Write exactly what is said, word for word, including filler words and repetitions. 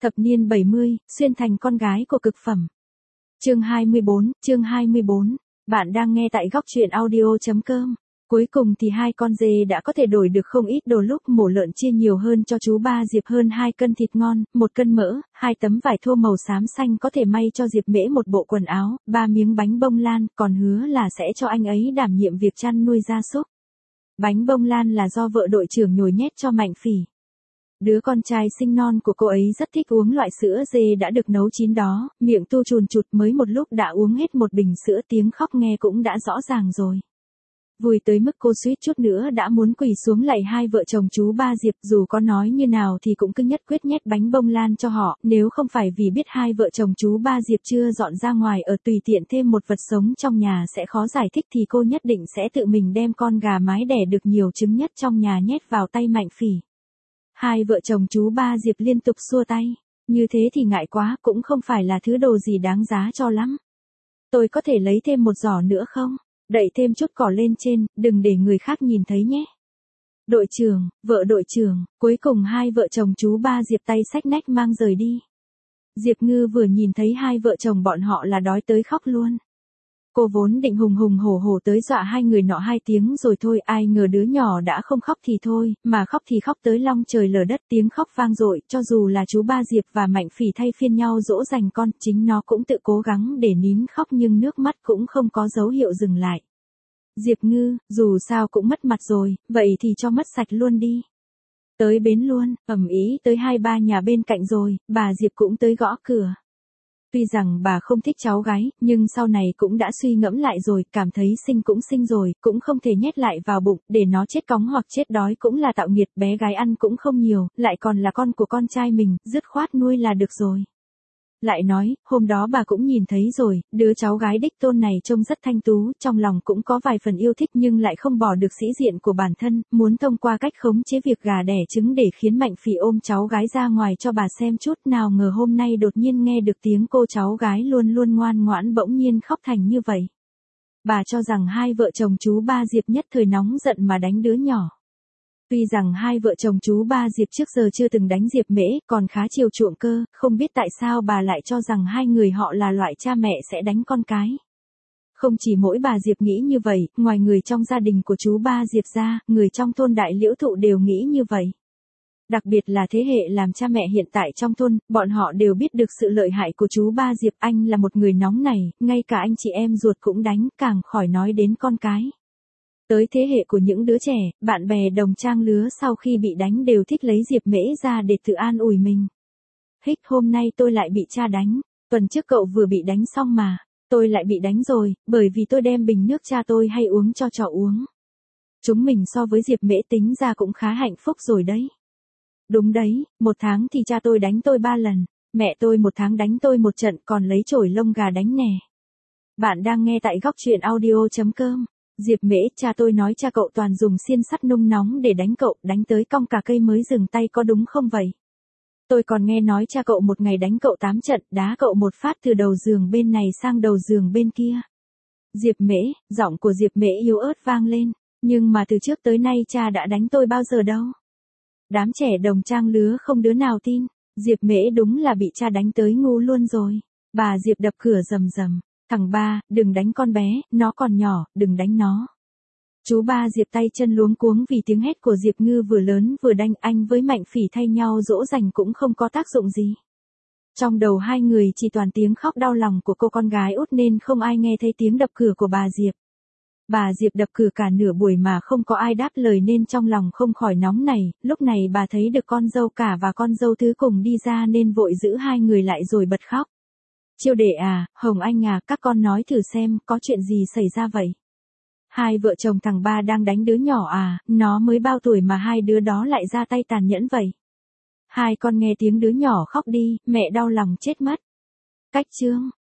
Thập niên bảy mươi, xuyên thành con gái của cực phẩm. Chương hai mươi bốn, chương hai mươi bốn. Bạn đang nghe tại góc truyện audio chấm com. Cuối cùng thì hai con dê đã có thể đổi được không ít đồ lúc mổ lợn chia nhiều hơn cho chú ba Diệp hơn hai cân thịt ngon, một cân mỡ, hai tấm vải thô màu xám xanh có thể may cho Diệp Mễ một bộ quần áo, ba miếng bánh bông lan, còn hứa là sẽ cho anh ấy đảm nhiệm việc chăn nuôi gia súc. Bánh bông lan là do vợ đội trưởng nhồi nhét cho Mạnh Phỉ. Đứa con trai sinh non của cô ấy rất thích uống loại sữa dê đã được nấu chín đó, miệng tu chùn chụt mới một lúc đã uống hết một bình sữa, tiếng khóc nghe cũng đã rõ ràng rồi. Vui tới mức cô suýt chút nữa đã muốn quỳ xuống lạy hai vợ chồng chú ba Diệp, dù có nói như nào thì cũng cứ nhất quyết nhét bánh bông lan cho họ, nếu không phải vì biết hai vợ chồng chú ba Diệp chưa dọn ra ngoài ở tùy tiện thêm một vật sống trong nhà sẽ khó giải thích thì cô nhất định sẽ tự mình đem con gà mái đẻ được nhiều trứng nhất trong nhà nhét vào tay Mạnh Phỉ. Hai vợ chồng chú ba Diệp liên tục xua tay, như thế thì ngại quá, cũng không phải là thứ đồ gì đáng giá cho lắm. Tôi có thể lấy thêm một giỏ nữa không? Đậy thêm chút cỏ lên trên, đừng để người khác nhìn thấy nhé. Đội trưởng, vợ đội trưởng, cuối cùng hai vợ chồng chú ba Diệp tay xách nách mang rời đi. Diệp Ngư vừa nhìn thấy hai vợ chồng bọn họ là đói tới khóc luôn. Cô vốn định hùng hùng hổ hổ tới dọa hai người nọ hai tiếng rồi thôi, ai ngờ đứa nhỏ đã không khóc thì thôi, mà khóc thì khóc tới long trời lở đất, tiếng khóc vang dội, cho dù là chú ba Diệp và Mạnh Phỉ thay phiên nhau dỗ dành con, chính nó cũng tự cố gắng để nín khóc nhưng nước mắt cũng không có dấu hiệu dừng lại. Diệp Ngư, dù sao cũng mất mặt rồi, vậy thì cho mất sạch luôn đi. Tới bến luôn, ầm ĩ tới hai ba nhà bên cạnh rồi, bà Diệp cũng tới gõ cửa. Tuy rằng bà không thích cháu gái, nhưng sau này cũng đã suy ngẫm lại rồi, cảm thấy sinh cũng sinh rồi, cũng không thể nhét lại vào bụng, để nó chết cóng hoặc chết đói cũng là tạo nghiệt, bé gái ăn cũng không nhiều, lại còn là con của con trai mình, dứt khoát nuôi là được rồi. Lại nói, hôm đó bà cũng nhìn thấy rồi, đứa cháu gái đích tôn này trông rất thanh tú, trong lòng cũng có vài phần yêu thích nhưng lại không bỏ được sĩ diện của bản thân, muốn thông qua cách khống chế việc gà đẻ trứng để khiến Mạnh Phỉ ôm cháu gái ra ngoài cho bà xem chút, nào ngờ hôm nay đột nhiên nghe được tiếng cô cháu gái luôn luôn ngoan ngoãn bỗng nhiên khóc thành như vậy. Bà cho rằng hai vợ chồng chú ba Diệp nhất thời nóng giận mà đánh đứa nhỏ. Tuy rằng hai vợ chồng chú ba Diệp trước giờ chưa từng đánh Diệp Mễ, còn khá chiều chuộng cơ, không biết tại sao bà lại cho rằng hai người họ là loại cha mẹ sẽ đánh con cái. Không chỉ mỗi bà Diệp nghĩ như vậy, ngoài người trong gia đình của chú ba Diệp ra, người trong thôn Đại Liễu Thụ đều nghĩ như vậy. Đặc biệt là thế hệ làm cha mẹ hiện tại trong thôn, bọn họ đều biết được sự lợi hại của chú ba Diệp. Anh là một người nóng này, ngay cả anh chị em ruột cũng đánh, càng khỏi nói đến con cái. Tới thế hệ của những đứa trẻ, bạn bè đồng trang lứa sau khi bị đánh đều thích lấy Diệp Mễ ra để tự an ủi mình. Hích, hôm nay tôi lại bị cha đánh, tuần trước cậu vừa bị đánh xong mà, tôi lại bị đánh rồi, bởi vì tôi đem bình nước cha tôi hay uống cho trò uống. Chúng mình so với Diệp Mễ tính ra cũng khá hạnh phúc rồi đấy. Đúng đấy, một tháng thì cha tôi đánh tôi ba lần, mẹ tôi một tháng đánh tôi một trận còn lấy chổi lông gà đánh nè. Bạn đang nghe tại góc truyện audio chấm com. Diệp Mễ, cha tôi nói cha cậu toàn dùng xiên sắt nung nóng để đánh cậu, đánh tới cong cả cây mới dừng tay, có đúng không vậy? Tôi còn nghe nói cha cậu một ngày đánh cậu tám trận, đá cậu một phát từ đầu giường bên này sang đầu giường bên kia. Diệp Mễ, giọng của Diệp Mễ yếu ớt vang lên, nhưng mà từ trước tới nay cha đã đánh tôi bao giờ đâu. Đám trẻ đồng trang lứa không đứa nào tin, Diệp Mễ đúng là bị cha đánh tới ngu luôn rồi. Bà Diệp đập cửa rầm rầm. Thằng ba, đừng đánh con bé, nó còn nhỏ, đừng đánh nó. Chú ba Diệp tay chân luống cuống vì tiếng hét của Diệp Ngư vừa lớn vừa đanh, anh với Mạnh Phỉ thay nhau dỗ dành cũng không có tác dụng gì. Trong đầu hai người chỉ toàn tiếng khóc đau lòng của cô con gái út nên không ai nghe thấy tiếng đập cửa của bà Diệp. Bà Diệp đập cửa cả nửa buổi mà không có ai đáp lời nên trong lòng không khỏi nóng này, lúc này bà thấy được con dâu cả và con dâu thứ cùng đi ra nên vội giữ hai người lại rồi bật khóc. Chiêu đệ à, Hồng Anh à, các con nói thử xem, có chuyện gì xảy ra vậy? Hai vợ chồng thằng ba đang đánh đứa nhỏ à, nó mới bao tuổi mà hai đứa đó lại ra tay tàn nhẫn vậy? Hai con nghe tiếng đứa nhỏ khóc đi, mẹ đau lòng chết mất. Cách chương,